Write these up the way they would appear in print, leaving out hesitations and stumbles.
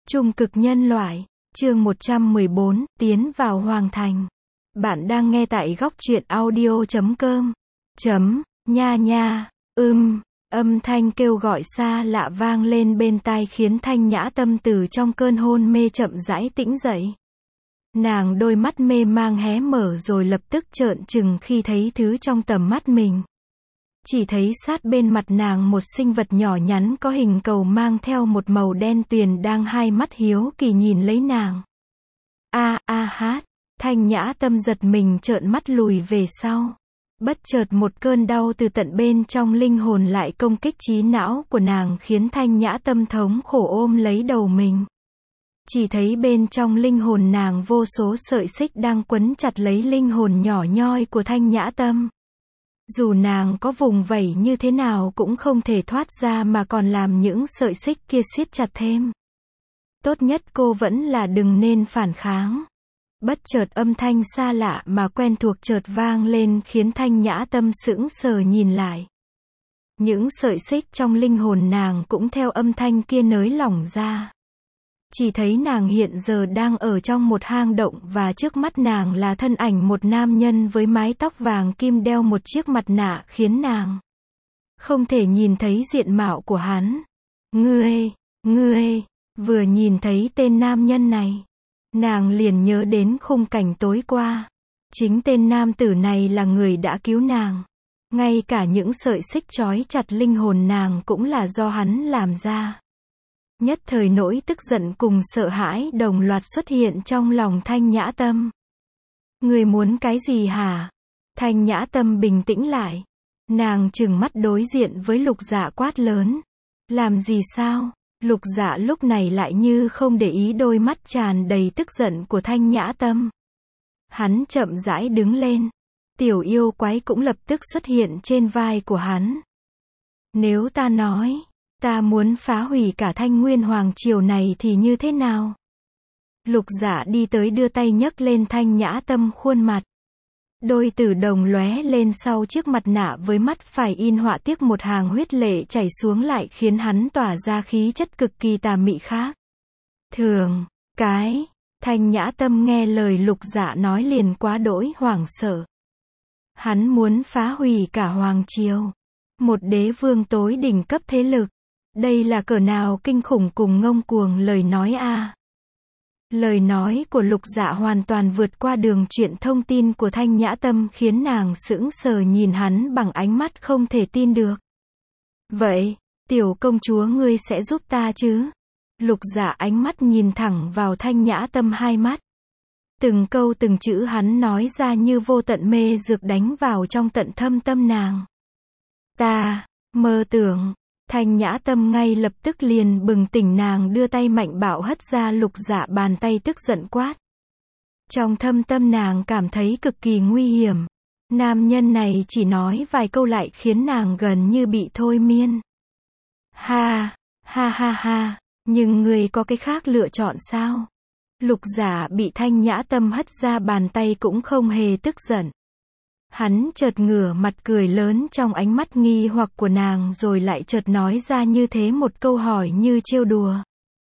Trung cực nhân loại, chương 114, tiến vào Hoàng Thành. Bạn đang nghe tại góc truyện audio.com. Nha nha, âm thanh kêu gọi xa lạ vang lên bên tai khiến Thanh Nhã Tâm từ trong cơn hôn mê chậm rãi tỉnh dậy. Nàng đôi mắt mê mang hé mở rồi lập tức trợn trừng khi thấy thứ trong tầm mắt mình. Chỉ thấy sát bên mặt nàng một sinh vật nhỏ nhắn có hình cầu mang theo một màu đen tuyền đang hai mắt hiếu kỳ nhìn lấy nàng. Hát, Thanh Nhã Tâm giật mình trợn mắt lùi về sau. Bất chợt một cơn đau từ tận bên trong linh hồn lại công kích trí não của nàng khiến Thanh Nhã Tâm thống khổ ôm lấy đầu mình. Chỉ thấy bên trong linh hồn nàng vô số sợi xích đang quấn chặt lấy linh hồn nhỏ nhoi của Thanh Nhã Tâm. Dù nàng có vùng vẫy như thế nào cũng không thể thoát ra mà còn làm những sợi xích kia siết chặt thêm. Tốt nhất cô vẫn là đừng nên phản kháng. Bất chợt âm thanh xa lạ mà quen thuộc chợt vang lên khiến Thanh Nhã Tâm sững sờ nhìn lại. Những sợi xích trong linh hồn nàng cũng theo âm thanh kia nới lỏng ra. Chỉ thấy nàng hiện giờ đang ở trong một hang động và trước mắt nàng là thân ảnh một nam nhân với mái tóc vàng kim đeo một chiếc mặt nạ khiến nàng không thể nhìn thấy diện mạo của hắn. Ngươi, vừa nhìn thấy tên nam nhân này, nàng liền nhớ đến khung cảnh tối qua. Chính tên nam tử này là người đã cứu nàng. Ngay cả những sợi xích trói chặt linh hồn nàng cũng là do hắn làm ra. Nhất thời nỗi tức giận cùng sợ hãi đồng loạt xuất hiện trong lòng Thanh Nhã Tâm. Người muốn cái gì hả? Thanh Nhã Tâm bình tĩnh lại. Nàng trừng mắt đối diện với Lục Dạ quát lớn. Làm gì sao? Lục Dạ lúc này lại như không để ý đôi mắt tràn đầy tức giận của Thanh Nhã Tâm. Hắn chậm rãi đứng lên. Tiểu yêu quái cũng lập tức xuất hiện trên vai của hắn. Nếu ta nói ta muốn phá hủy cả Thanh Nguyên Hoàng Triều này thì như thế nào? Lục Dạ đi tới đưa tay nhấc lên Thanh Nhã Tâm khuôn mặt. Đôi tử đồng lóe lên sau chiếc mặt nạ với mắt phải in họa tiết một hàng huyết lệ chảy xuống lại khiến hắn tỏa ra khí chất cực kỳ tà mị khác. Thanh Nhã Tâm nghe lời Lục Dạ nói liền quá đỗi hoảng sợ. Hắn muốn phá hủy cả Hoàng Triều. Một đế vương tối đỉnh cấp thế lực. Đây là cỡ nào kinh khủng cùng ngông cuồng lời nói a. Lời nói của Lục Dạ hoàn toàn vượt qua đường chuyện thông tin của Thanh Nhã Tâm khiến nàng sững sờ nhìn hắn bằng ánh mắt không thể tin được. Vậy, tiểu công chúa ngươi sẽ giúp ta chứ? Lục Dạ ánh mắt nhìn thẳng vào Thanh Nhã Tâm hai mắt. Từng câu từng chữ hắn nói ra như vô tận mê dược đánh vào trong tận thâm tâm nàng. Ta mơ tưởng. Thanh Nhã Tâm ngay lập tức liền bừng tỉnh, nàng đưa tay mạnh bạo hất ra Lục Dạ bàn tay tức giận quát. Trong thâm tâm nàng cảm thấy cực kỳ nguy hiểm. Nam nhân này chỉ nói vài câu lại khiến nàng gần như bị thôi miên. Ha, nhưng người có cái khác lựa chọn sao? Lục Dạ bị Thanh Nhã Tâm hất ra bàn tay cũng không hề tức giận. Hắn chợt ngửa mặt cười lớn trong ánh mắt nghi hoặc của nàng rồi lại chợt nói ra như thế một câu hỏi như trêu đùa.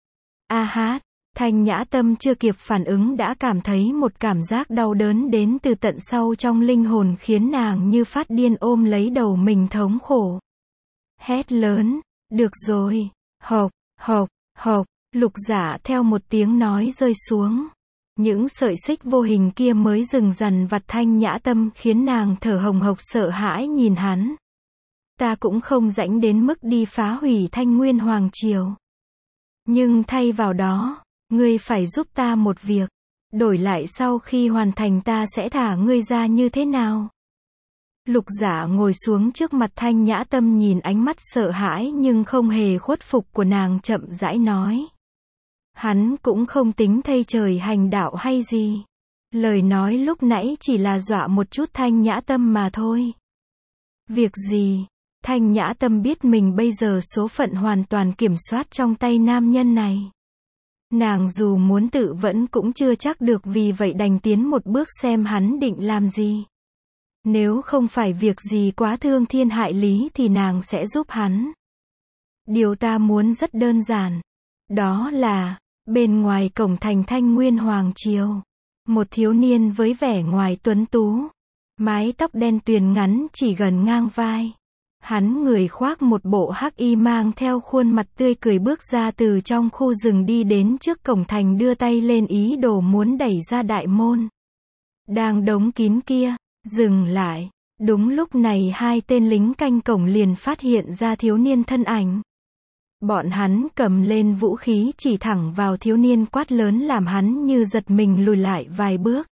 Thanh Nhã Tâm chưa kịp phản ứng đã cảm thấy một cảm giác đau đớn đến từ tận sâu trong linh hồn khiến nàng như phát điên ôm lấy đầu mình thống khổ. Hét lớn, được rồi, hộc, Lục Dạ theo một tiếng nói rơi xuống. Những sợi xích vô hình kia mới dừng dằn vặt Thanh Nhã Tâm khiến nàng thở hồng hộc sợ hãi nhìn hắn. Ta cũng không rảnh đến mức đi phá hủy Thanh Nguyên Hoàng Triều. Nhưng thay vào đó, ngươi phải giúp ta một việc. Đổi lại sau khi hoàn thành ta sẽ thả ngươi ra như thế nào? Lục Dạ ngồi xuống trước mặt Thanh Nhã Tâm nhìn ánh mắt sợ hãi nhưng không hề khuất phục của nàng chậm rãi nói. Hắn cũng không tính thay trời hành đạo hay gì. Lời nói lúc nãy chỉ là dọa một chút Thanh Nhã Tâm mà thôi. Việc gì? Thanh Nhã Tâm biết mình bây giờ số phận hoàn toàn kiểm soát trong tay nam nhân này. Nàng dù muốn tự vẫn cũng chưa chắc được, vì vậy đành tiến một bước xem hắn định làm gì. Nếu không phải việc gì quá thương thiên hại lý thì nàng sẽ giúp hắn. Điều ta muốn rất đơn giản. Đó là, Bên ngoài cổng thành Thanh Nguyên Hoàng Triều, một thiếu niên với vẻ ngoài tuấn tú, mái tóc đen tuyền ngắn chỉ gần ngang vai. Hắn người khoác một bộ hắc y mang theo khuôn mặt tươi cười bước ra từ trong khu rừng đi đến trước cổng thành đưa tay lên ý đồ muốn đẩy ra đại môn đang đóng kín kia, dừng lại. Đúng lúc này hai tên lính canh cổng liền phát hiện ra thiếu niên thân ảnh. Bọn hắn cầm lên vũ khí chỉ thẳng vào thiếu niên quát lớn làm hắn như giật mình lùi lại vài bước.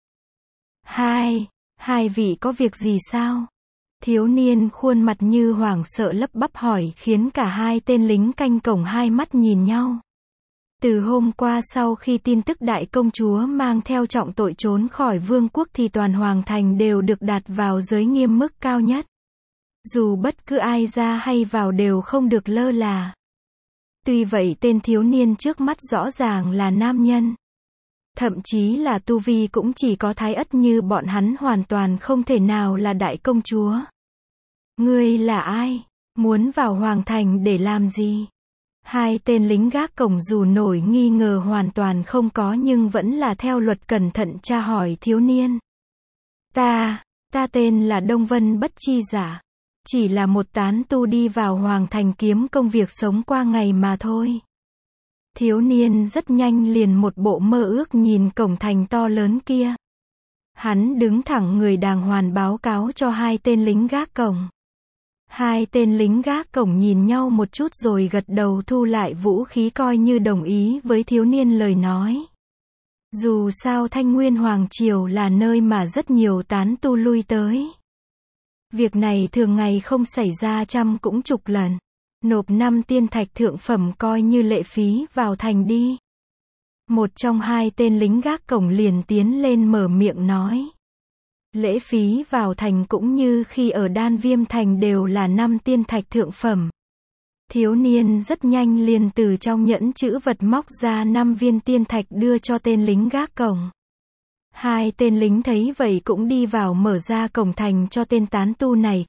Hai vị có việc gì sao? Thiếu niên khuôn mặt như hoảng sợ lắp bắp hỏi khiến cả hai tên lính canh cổng hai mắt nhìn nhau. Từ hôm qua sau khi tin tức đại công chúa mang theo trọng tội trốn khỏi vương quốc thì toàn hoàng thành đều được đặt vào giới nghiêm mức cao nhất. Dù bất cứ ai ra hay vào đều không được lơ là. Tuy vậy tên thiếu niên trước mắt rõ ràng là nam nhân. Thậm chí là tu vi cũng chỉ có thái ất như bọn hắn hoàn toàn không thể nào là đại công chúa. Ngươi là ai? Muốn vào hoàng thành để làm gì? Hai tên lính gác cổng dù nổi nghi ngờ hoàn toàn không có nhưng vẫn là theo luật cẩn thận tra hỏi thiếu niên. Ta tên là Đông Vân Bất Chi Giả. Chỉ là một tán tu đi vào hoàng thành kiếm công việc sống qua ngày mà thôi. Thiếu niên rất nhanh liền một bộ mơ ước nhìn cổng thành to lớn kia. Hắn đứng thẳng người đàng hoàng báo cáo cho hai tên lính gác cổng. Hai tên lính gác cổng nhìn nhau một chút rồi gật đầu thu lại vũ khí coi như đồng ý với thiếu niên lời nói. Dù sao Thanh Nguyên Hoàng Triều là nơi mà rất nhiều tán tu lui tới. Việc này thường ngày không xảy ra trăm cũng chục lần. Nộp 5 tiên thạch thượng phẩm coi như lệ phí vào thành đi. Một trong hai tên lính gác cổng liền tiến lên mở miệng nói. Lễ phí vào thành cũng như khi ở Đan Viêm thành đều là 5 tiên thạch thượng phẩm. Thiếu niên rất nhanh liền từ trong nhẫn chữ vật móc ra 5 viên tiên thạch đưa cho tên lính gác cổng. Hai tên lính thấy vậy cũng đi vào mở ra cổng thành cho tên tán tu này,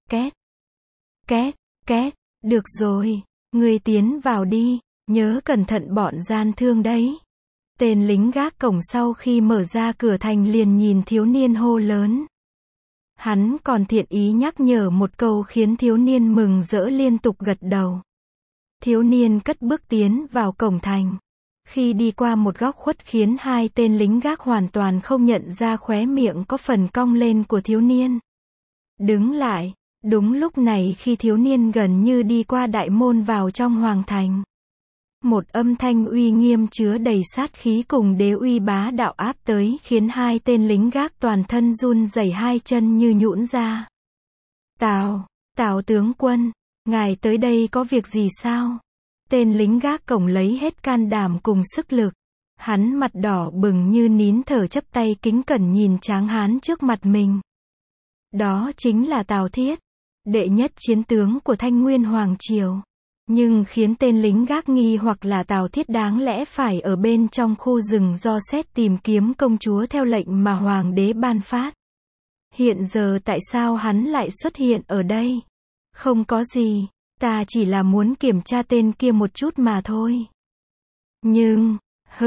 két, được rồi, ngươi tiến vào đi, nhớ cẩn thận bọn gian thương đấy. Tên lính gác cổng sau khi mở ra cửa thành liền nhìn thiếu niên hô lớn. Hắn còn thiện ý nhắc nhở một câu khiến thiếu niên mừng rỡ liên tục gật đầu. Thiếu niên cất bước tiến vào cổng thành. Khi đi qua một góc khuất khiến hai tên lính gác hoàn toàn không nhận ra khóe miệng có phần cong lên của thiếu niên. Đứng lại, đúng lúc này khi thiếu niên gần như đi qua đại môn vào trong hoàng thành. Một âm thanh uy nghiêm chứa đầy sát khí cùng đế uy bá đạo áp tới khiến hai tên lính gác toàn thân run rẩy hai chân như nhũn ra. Tào tướng quân, ngài tới đây có việc gì sao? Tên lính gác cổng lấy hết can đảm cùng sức lực. Hắn mặt đỏ bừng như nín thở chắp tay kính cẩn nhìn tráng hán trước mặt mình. Đó chính là Tào Thiết, đệ nhất chiến tướng của Thanh Nguyên Hoàng Triều. Nhưng khiến tên lính gác nghi hoặc là Tào Thiết đáng lẽ phải ở bên trong khu rừng do xét tìm kiếm công chúa theo lệnh mà hoàng đế ban phát. Hiện giờ tại sao hắn lại xuất hiện ở đây? Không có gì, ta chỉ là muốn kiểm tra tên kia một chút mà thôi. Nhưng,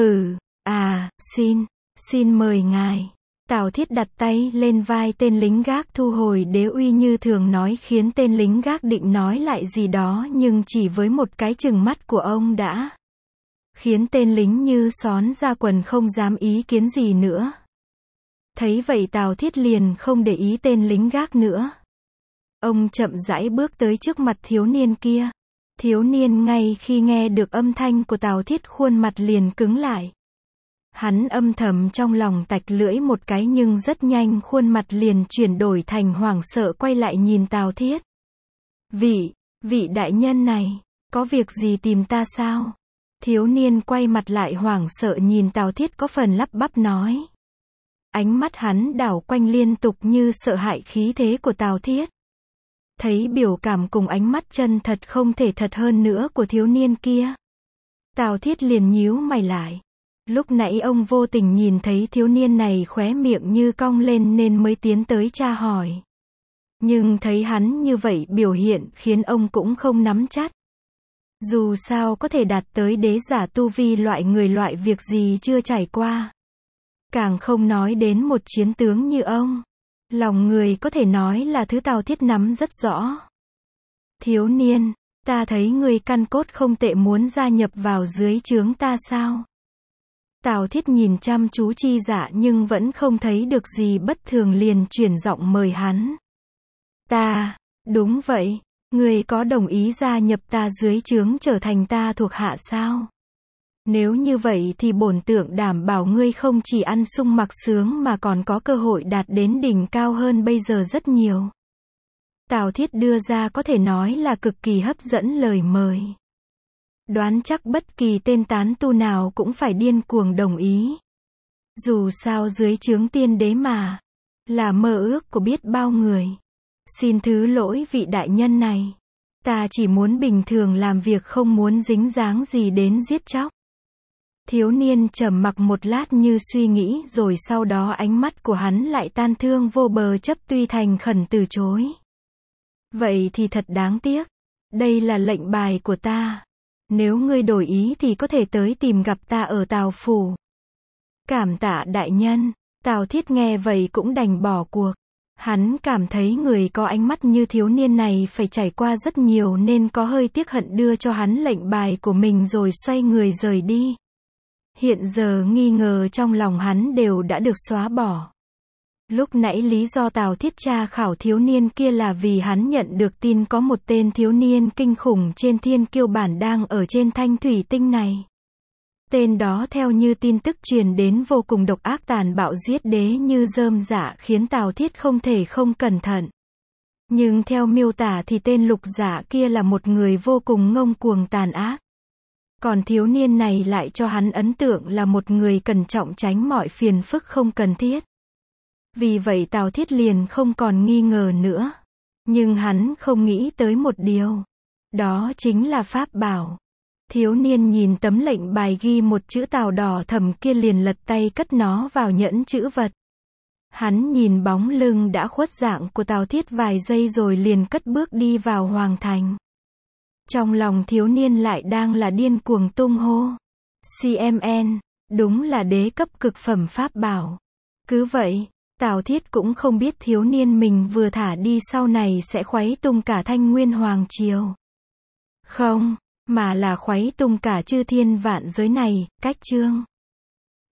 xin mời ngài. Tào Thiết đặt tay lên vai tên lính gác thu hồi đế uy như thường nói khiến tên lính gác định nói lại gì đó nhưng chỉ với một cái chừng mắt của ông đã khiến tên lính như xón ra quần không dám ý kiến gì nữa. Thấy vậy Tào Thiết liền không để ý tên lính gác nữa. Ông chậm rãi bước tới trước mặt thiếu niên kia. Thiếu niên ngay khi nghe được âm thanh của Tào Thiết khuôn mặt liền cứng lại. Hắn âm thầm trong lòng tạch lưỡi một cái nhưng rất nhanh khuôn mặt liền chuyển đổi thành hoảng sợ quay lại nhìn Tào Thiết. Vị đại nhân này, có việc gì tìm ta sao? Thiếu niên quay mặt lại hoảng sợ nhìn Tào Thiết có phần lắp bắp nói. Ánh mắt hắn đảo quanh liên tục như sợ hãi khí thế của Tào Thiết. Thấy biểu cảm cùng ánh mắt chân thật không thể thật hơn nữa của thiếu niên kia. Tào Thiết liền nhíu mày lại. Lúc nãy ông vô tình nhìn thấy thiếu niên này khóe miệng như cong lên nên mới tiến tới tra hỏi. Nhưng thấy hắn như vậy biểu hiện khiến ông cũng không nắm chắc. Dù sao có thể đạt tới đế giả tu vi loại người loại việc gì chưa trải qua. Càng không nói đến một chiến tướng như ông. Lòng người có thể nói là thứ Tào Thiết nắm rất rõ. Thiếu niên, ta thấy ngươi căn cốt không tệ, muốn gia nhập vào dưới trướng ta sao? Tào Thiết nhìn chăm chú Chi Dạ nhưng vẫn không thấy được gì bất thường, liền chuyển giọng mời hắn. Đúng vậy, ngươi có đồng ý gia nhập ta dưới trướng trở thành ta thuộc hạ sao? Nếu như vậy thì bổn tượng đảm bảo ngươi không chỉ ăn sung mặc sướng mà còn có cơ hội đạt đến đỉnh cao hơn bây giờ rất nhiều. Tào Thiết đưa ra có thể nói là cực kỳ hấp dẫn lời mời. Đoán chắc bất kỳ tên tán tu nào cũng phải điên cuồng đồng ý. Dù sao dưới trướng tiên đế mà, là mơ ước của biết bao người. Xin thứ lỗi vị đại nhân này. Ta chỉ muốn bình thường làm việc, không muốn dính dáng gì đến giết chóc. Thiếu niên trầm mặc một lát như suy nghĩ, rồi sau đó ánh mắt của hắn lại tan thương vô bờ chấp, tuy thành khẩn từ chối. Vậy thì thật đáng tiếc. Đây là lệnh bài của ta. Nếu ngươi đổi ý thì có thể tới tìm gặp ta ở Tào phủ. Cảm tạ đại nhân. Tào Thiết nghe vậy cũng đành bỏ cuộc. Hắn cảm thấy người có ánh mắt như thiếu niên này phải trải qua rất nhiều nên có hơi tiếc hận đưa cho hắn lệnh bài của mình rồi xoay người rời đi. Hiện giờ nghi ngờ trong lòng hắn đều đã được xóa bỏ. Lúc nãy lý do Tào Thiết tra khảo thiếu niên kia là vì hắn nhận được tin có một tên thiếu niên kinh khủng trên Thiên Kiêu Bản đang ở trên thanh thủy tinh này. Tên đó theo như tin tức truyền đến vô cùng độc ác tàn bạo, giết đế như rơm rạ, khiến Tào Thiết không thể không cẩn thận. Nhưng theo miêu tả thì tên Lục Giả kia là một người vô cùng ngông cuồng tàn ác. Còn thiếu niên này lại cho hắn ấn tượng là một người cẩn trọng, tránh mọi phiền phức không cần thiết. Vì vậy Tào Thiết liền không còn nghi ngờ nữa. Nhưng hắn không nghĩ tới một điều. Đó chính là pháp bảo. Thiếu niên nhìn tấm lệnh bài ghi một chữ Tào đỏ thẫm kia liền lật tay cất nó vào nhẫn chữ vật. Hắn nhìn bóng lưng đã khuất dạng của Tào Thiết vài giây rồi liền cất bước đi vào hoàng thành. Trong lòng thiếu niên lại đang là điên cuồng tung hô. CMN, đúng là đế cấp cực phẩm pháp bảo. Cứ vậy, Tào Thiết cũng không biết thiếu niên mình vừa thả đi sau này sẽ khuấy tung cả Thanh Nguyên Hoàng Triều. Không, mà là khuấy tung cả chư thiên vạn giới này. Cách chương